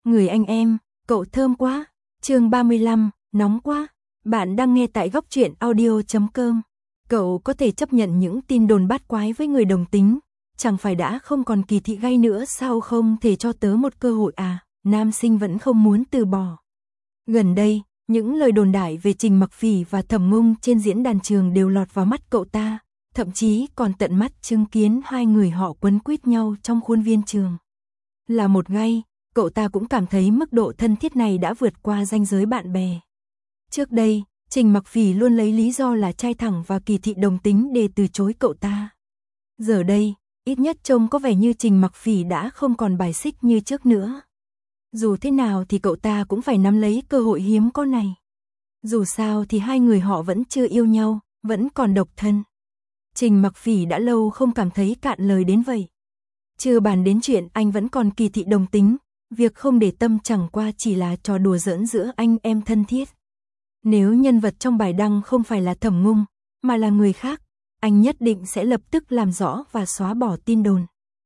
Người anh em, cậu thơm quá. Chương 35, nóng quá. Bạn đang nghe tại góc truyện audio.com. Cậu có thể chấp nhận những tin đồn bát quái với người đồng tính, chẳng phải đã không còn kỳ thị gay nữa sao, không thể cho tớ một cơ hội à? Nam sinh vẫn không muốn từ bỏ. Gần đây, những lời đồn đại về Trình Mặc Phỉ và Thẩm Ngung trên diễn đàn trường đều lọt vào mắt cậu ta, thậm chí còn tận mắt chứng kiến hai người họ quấn quýt nhau trong khuôn viên trường. Là một gay, cậu ta cũng cảm thấy mức độ thân thiết này đã vượt qua ranh giới bạn bè. Trước đây, Trình Mặc Phỉ luôn lấy lý do là trai thẳng và kỳ thị đồng tính để từ chối cậu ta. Giờ đây, ít nhất trông có vẻ như Trình Mặc Phỉ đã không còn bài xích như trước nữa. Dù thế nào thì cậu ta cũng phải nắm lấy cơ hội hiếm có này. Dù sao thì hai người họ vẫn chưa yêu nhau, vẫn còn độc thân. Trình Mặc Phỉ đã lâu không cảm thấy cạn lời đến vậy. Chưa bàn đến chuyện anh vẫn còn kỳ thị đồng tính, việc không để tâm chẳng qua chỉ là trò đùa giỡn giữa anh em thân thiết. Nếu nhân vật trong bài đăng không phải là Thẩm Ngung, mà là người khác, anh nhất định sẽ lập tức làm rõ và xóa bỏ tin đồn.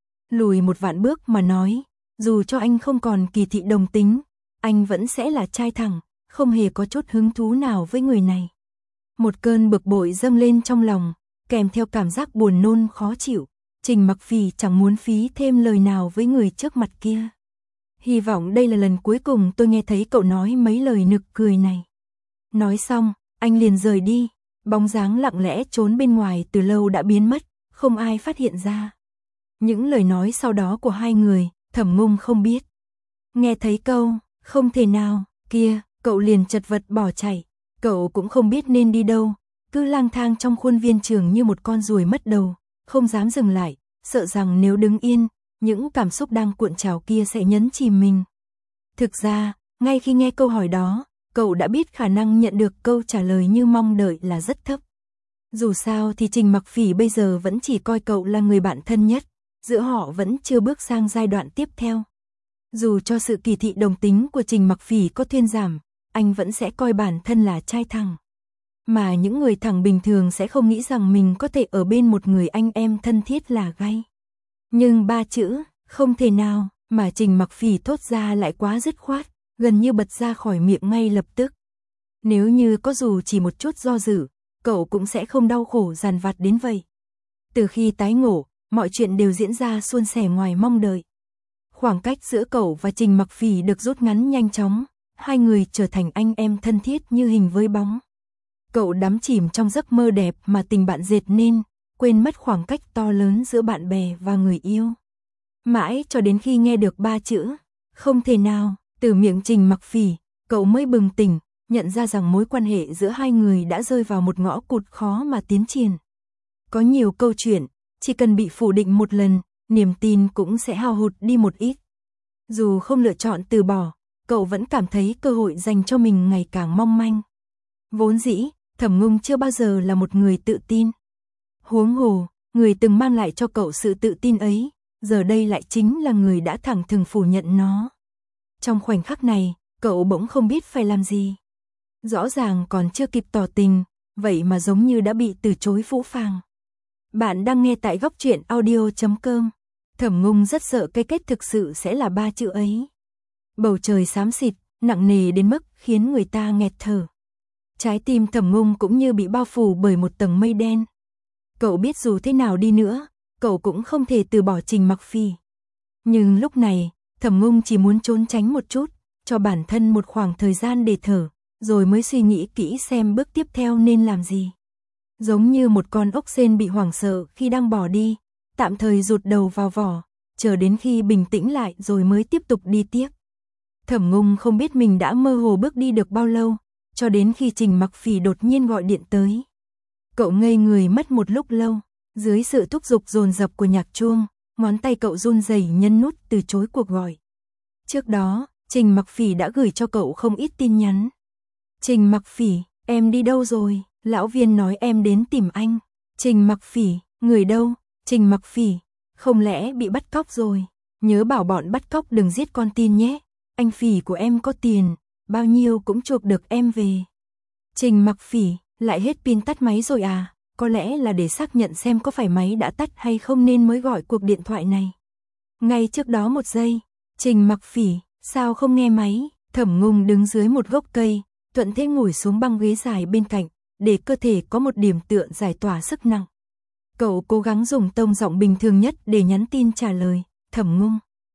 Lùi một vạn bước mà nói, dù cho anh không còn kỳ thị đồng tính, anh vẫn sẽ là trai thẳng, không hề có chút hứng thú nào với người này. Một cơn bực bội dâng lên trong lòng, kèm theo cảm giác buồn nôn khó chịu. Trình Mặc Phỉ chẳng muốn phí thêm lời nào với người trước mặt kia. Hy vọng đây là lần cuối cùng tôi nghe thấy cậu nói mấy lời nực cười này. Nói xong, anh liền rời đi, bóng dáng lặng lẽ trốn bên ngoài từ lâu đã biến mất, không ai phát hiện ra. Những lời nói sau đó của hai người, Thẩm Ngung không biết. Nghe thấy câu, không thể nào, kia, cậu liền chật vật bỏ chạy, cậu cũng không biết nên đi đâu, cứ lang thang trong khuôn viên trường như một con ruồi mất đầu, không dám dừng lại, sợ rằng nếu đứng yên, những cảm xúc đang cuộn trào kia sẽ nhấn chìm mình. Thực ra, ngay khi nghe câu hỏi đó, cậu đã biết khả năng nhận được câu trả lời như mong đợi là rất thấp. Dù sao thì Trình Mặc Phỉ bây giờ vẫn chỉ coi cậu là người bạn thân nhất, giữa họ vẫn chưa bước sang giai đoạn tiếp theo. Dù cho sự kỳ thị đồng tính của Trình Mặc Phỉ có thuyên giảm, anh vẫn sẽ coi bản thân là trai thẳng. Mà những người thẳng bình thường sẽ không nghĩ rằng mình có thể ở bên một người anh em thân thiết là gay. Nhưng ba chữ, không thể nào, mà Trình Mặc Phỉ thốt ra lại quá dứt khoát, gần như bật ra khỏi miệng ngay lập tức. Nếu như có dù chỉ một chút do dự, cậu cũng sẽ không đau khổ dằn vặt đến vậy. Từ khi tái ngộ, mọi chuyện đều diễn ra suôn sẻ ngoài mong đợi. Khoảng cách giữa cậu và Trình Mặc Phỉ được rút ngắn nhanh chóng, hai người trở thành anh em thân thiết như hình với bóng. Cậu đắm chìm trong giấc mơ đẹp mà tình bạn dệt nên, quên mất khoảng cách to lớn giữa bạn bè và người yêu. Mãi cho đến khi nghe được ba chữ, không thể nào, từ miệng Trình Mặc Phỉ, cậu mới bừng tỉnh, nhận ra rằng mối quan hệ giữa hai người đã rơi vào một ngõ cụt khó mà tiến triển. Có nhiều câu chuyện, chỉ cần bị phủ định một lần, niềm tin cũng sẽ hao hụt đi một ít. Dù không lựa chọn từ bỏ, cậu vẫn cảm thấy cơ hội dành cho mình ngày càng mong manh. Vốn dĩ, Thẩm Ngung chưa bao giờ là một người tự tin. Huống hồ, người từng mang lại cho cậu sự tự tin ấy, giờ đây lại chính là người đã thẳng thừng phủ nhận nó. Trong khoảnh khắc này, cậu bỗng không biết phải làm gì. Rõ ràng còn chưa kịp tỏ tình, vậy mà giống như đã bị từ chối phũ phàng. Bạn đang nghe tại góc truyện audio.com. Thẩm Ngung rất sợ cái kết thực sự sẽ là ba chữ ấy. Bầu trời xám xịt, nặng nề đến mức khiến người ta nghẹt thở. Trái tim Thẩm Ngung cũng như bị bao phủ bởi một tầng mây đen. Cậu biết dù thế nào đi nữa, cậu cũng không thể từ bỏ Trình Mặc Phỉ. Nhưng lúc này, Thẩm Ngung chỉ muốn trốn tránh một chút, cho bản thân một khoảng thời gian để thở, rồi mới suy nghĩ kỹ xem bước tiếp theo nên làm gì. Giống như một con ốc sên bị hoảng sợ khi đang bỏ đi, tạm thời rụt đầu vào vỏ, chờ đến khi bình tĩnh lại rồi mới tiếp tục đi tiếp. Thẩm Ngung không biết mình đã mơ hồ bước đi được bao lâu, cho đến khi Trình Mặc Phỉ đột nhiên gọi điện tới. Cậu ngây người mất một lúc lâu, dưới sự thúc giục dồn dập của nhạc chuông, ngón tay cậu run rẩy nhấn nút từ chối cuộc gọi. Trước đó, Trình Mặc Phỉ đã gửi cho cậu không ít tin nhắn. Trình Mặc Phỉ, em đi đâu rồi? Lão Viên nói em đến tìm anh. Trình Mặc Phỉ, người đâu? Trình Mặc Phỉ, không lẽ bị bắt cóc rồi? Nhớ bảo bọn bắt cóc đừng giết con tin nhé. Anh Phỉ của em có tiền, bao nhiêu cũng chuộc được em về. Trình Mặc Phỉ, lại hết pin tắt máy rồi à? Có lẽ là để xác nhận xem có phải máy đã tắt hay không nên mới gọi cuộc điện thoại này. Ngay trước đó một giây, Trình Mặc Phỉ, Sao không nghe máy? Thẩm Ngung đứng dưới một gốc cây, thuận thế ngồi xuống băng ghế dài bên cạnh, để cơ thể có một điểm tựa giải tỏa sức nặng. Cậu cố gắng dùng tông giọng bình thường nhất để nhắn tin trả lời. Thẩm Ngung,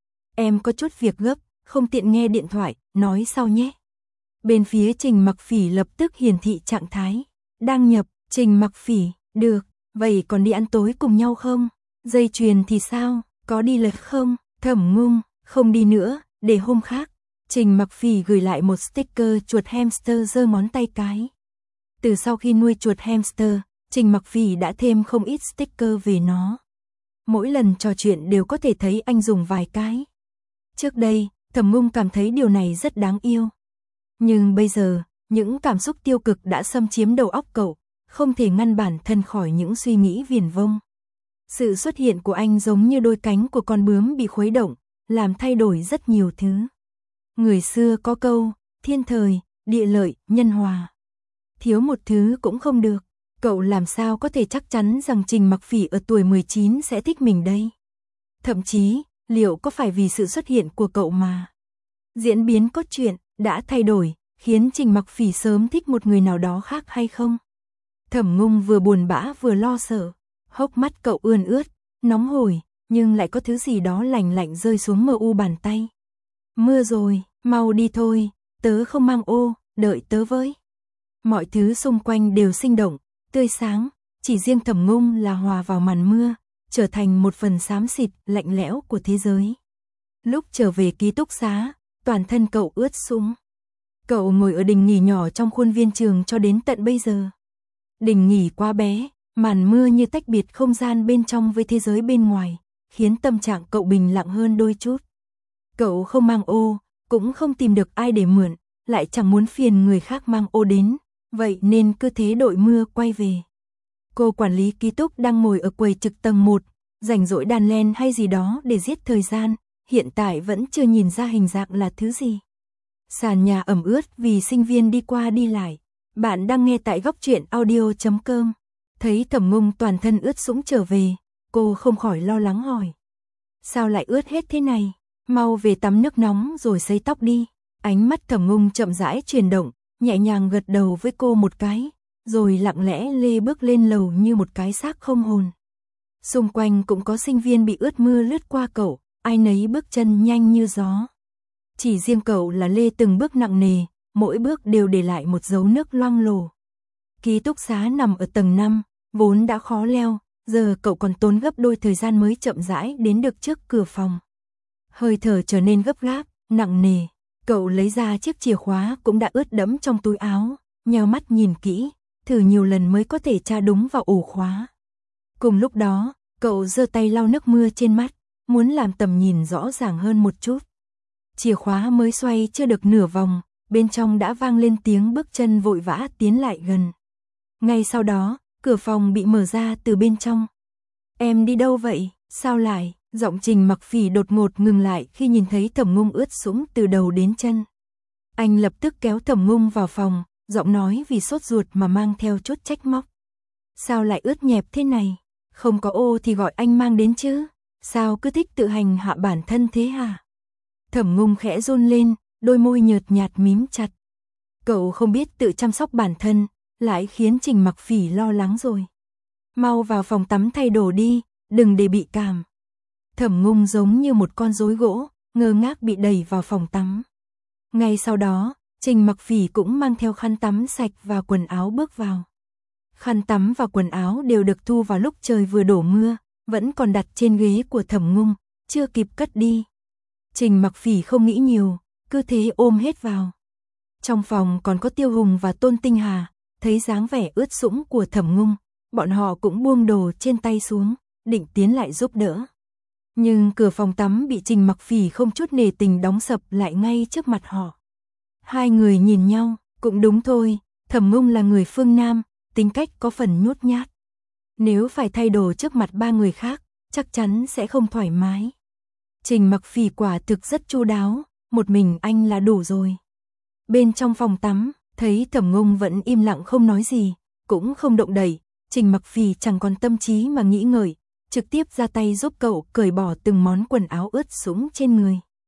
em có chút việc gấp, không tiện nghe điện thoại, nói sau nhé. Bên phía Trình Mặc Phỉ lập tức hiển thị trạng thái. Đăng nhập. Trình Mặc Phỉ, được, vậy còn đi ăn tối cùng nhau không? Dây chuyền thì sao, có đi lệch không? Thẩm Ngung, không đi nữa, để hôm khác. Trình Mặc Phỉ gửi lại một sticker chuột hamster giơ ngón tay cái. Từ sau khi nuôi chuột hamster, Trình Mặc Phỉ đã thêm không ít sticker về nó. Mỗi lần trò chuyện đều có thể thấy anh dùng vài cái. Trước đây, Thẩm Ngung cảm thấy điều này rất đáng yêu. Nhưng bây giờ, những cảm xúc tiêu cực đã xâm chiếm đầu óc cậu, không thể ngăn bản thân khỏi những suy nghĩ viển vông. Sự xuất hiện của anh giống như đôi cánh của con bướm bị khuấy động, làm thay đổi rất nhiều thứ. Người xưa có câu, thiên thời, địa lợi, nhân hòa. Thiếu một thứ cũng không được. Cậu làm sao có thể chắc chắn rằng Trình Mặc Phỉ ở tuổi 19 sẽ thích mình đây? Thậm chí, liệu có phải vì sự xuất hiện của cậu mà diễn biến cốt truyện đã thay đổi, khiến Trình Mặc Phỉ sớm thích một người nào đó khác hay không? Thẩm Ngung vừa buồn bã vừa lo sợ, hốc mắt cậu ươn ướt, nóng hổi, nhưng lại có thứ gì đó lạnh lạnh rơi xuống mờ u bàn tay. Mưa rồi, mau đi thôi, tớ không mang ô, đợi tớ với. Mọi thứ xung quanh đều sinh động, tươi sáng, chỉ riêng Thẩm Ngung là hòa vào màn mưa, trở thành một phần xám xịt, lạnh lẽo của thế giới. Lúc trở về ký túc xá, toàn thân cậu ướt sũng. Cậu ngồi ở đình nghỉ nhỏ trong khuôn viên trường cho đến tận bây giờ. Đình nghỉ quá bé, màn mưa như tách biệt không gian bên trong với thế giới bên ngoài, khiến tâm trạng cậu bình lặng hơn đôi chút. Cậu không mang ô, cũng không tìm được ai để mượn, lại chẳng muốn phiền người khác mang ô đến, vậy nên cứ thế đội mưa quay về. Cô quản lý ký túc đang ngồi ở quầy trực tầng 1, rảnh rỗi đàn len hay gì đó để giết thời gian, hiện tại vẫn chưa nhìn ra hình dạng là thứ gì. Sàn nhà ẩm ướt vì sinh viên đi qua đi lại. Bạn đang nghe tại góc truyện audio.com. Thấy Thẩm Ngung toàn thân ướt sũng trở về, cô không khỏi lo lắng hỏi. Sao lại ướt hết thế này? Mau về tắm nước nóng rồi sấy tóc đi. Ánh mắt Thẩm Ngung chậm rãi chuyển động, nhẹ nhàng gật đầu với cô một cái, rồi lặng lẽ lê bước lên lầu như một cái xác không hồn. Xung quanh cũng có sinh viên bị ướt mưa lướt qua cậu, ai nấy bước chân nhanh như gió. Chỉ riêng cậu là lê từng bước nặng nề, mỗi bước đều để lại một dấu nước loang lổ. Ký túc xá nằm ở tầng 5, vốn đã khó leo, giờ cậu còn tốn gấp đôi thời gian mới chậm rãi đến được trước cửa phòng. Hơi thở trở nên gấp gáp, nặng nề, cậu lấy ra chiếc chìa khóa cũng đã ướt đẫm trong túi áo, nheo mắt nhìn kỹ, thử nhiều lần mới có thể tra đúng vào ổ khóa. Cùng lúc đó, cậu giơ tay lau nước mưa trên mắt, muốn làm tầm nhìn rõ ràng hơn một chút. Chìa khóa mới xoay chưa được nửa vòng, bên trong đã vang lên tiếng bước chân vội vã tiến lại gần. Ngay sau đó, cửa phòng bị mở ra từ bên trong. Em đi đâu vậy? Sao lại? Giọng Trình Mặc Phỉ đột ngột ngừng lại khi nhìn thấy Thẩm Ngung ướt sũng từ đầu đến chân. Anh lập tức kéo Thẩm Ngung vào phòng, giọng nói vì sốt ruột mà mang theo chút trách móc. Sao lại ướt nhẹp thế này? Không có ô thì gọi anh mang đến chứ? Sao cứ thích tự hành hạ bản thân thế hả? Thẩm Ngung khẽ run lên, đôi môi nhợt nhạt mím chặt. Cậu không biết tự chăm sóc bản thân, lại khiến Trình Mặc Phỉ lo lắng rồi. Mau vào phòng tắm thay đồ đi, đừng để bị cảm. Thẩm Ngung giống như một con rối gỗ, ngơ ngác bị đẩy vào phòng tắm. Ngay sau đó, Trình Mặc Phỉ cũng mang theo khăn tắm sạch và quần áo bước vào. Khăn tắm và quần áo đều được thu vào lúc trời vừa đổ mưa, vẫn còn đặt trên ghế của Thẩm Ngung, chưa kịp cất đi. Trình Mặc Phỉ không nghĩ nhiều, cứ thế ôm hết vào. Trong phòng còn có Tiêu Hùng và Tôn Tinh Hà, thấy dáng vẻ ướt sũng của Thẩm Ngung, bọn họ cũng buông đồ trên tay xuống, định tiến lại giúp đỡ. Nhưng cửa phòng tắm bị Trình Mặc Phỉ không chút nể tình đóng sập lại ngay trước mặt họ. Hai người nhìn nhau, cũng đúng thôi, Thẩm Ngung là người phương Nam, tính cách có phần nhút nhát. Nếu phải thay đồ trước mặt ba người khác, chắc chắn sẽ không thoải mái. Trình Mặc Phỉ quả thực rất chu đáo, một mình anh là đủ rồi. Bên trong phòng tắm, thấy Thẩm Ngung vẫn im lặng không nói gì, cũng không động đậy, Trình Mặc Phỉ chẳng còn tâm trí mà nghĩ ngợi, trực tiếp ra tay giúp cậu cởi bỏ từng món quần áo ướt sũng trên người.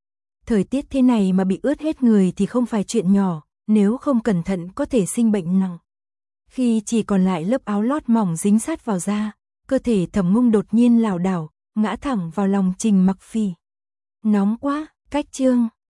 Thời tiết thế này mà bị ướt hết người thì không phải chuyện nhỏ, nếu không cẩn thận có thể sinh bệnh nặng. Khi chỉ còn lại lớp áo lót mỏng dính sát vào da, cơ thể Thẩm Ngung đột nhiên lảo đảo, ngã thẳng vào lòng Trình Mặc Phi. Nóng quá, cách chương.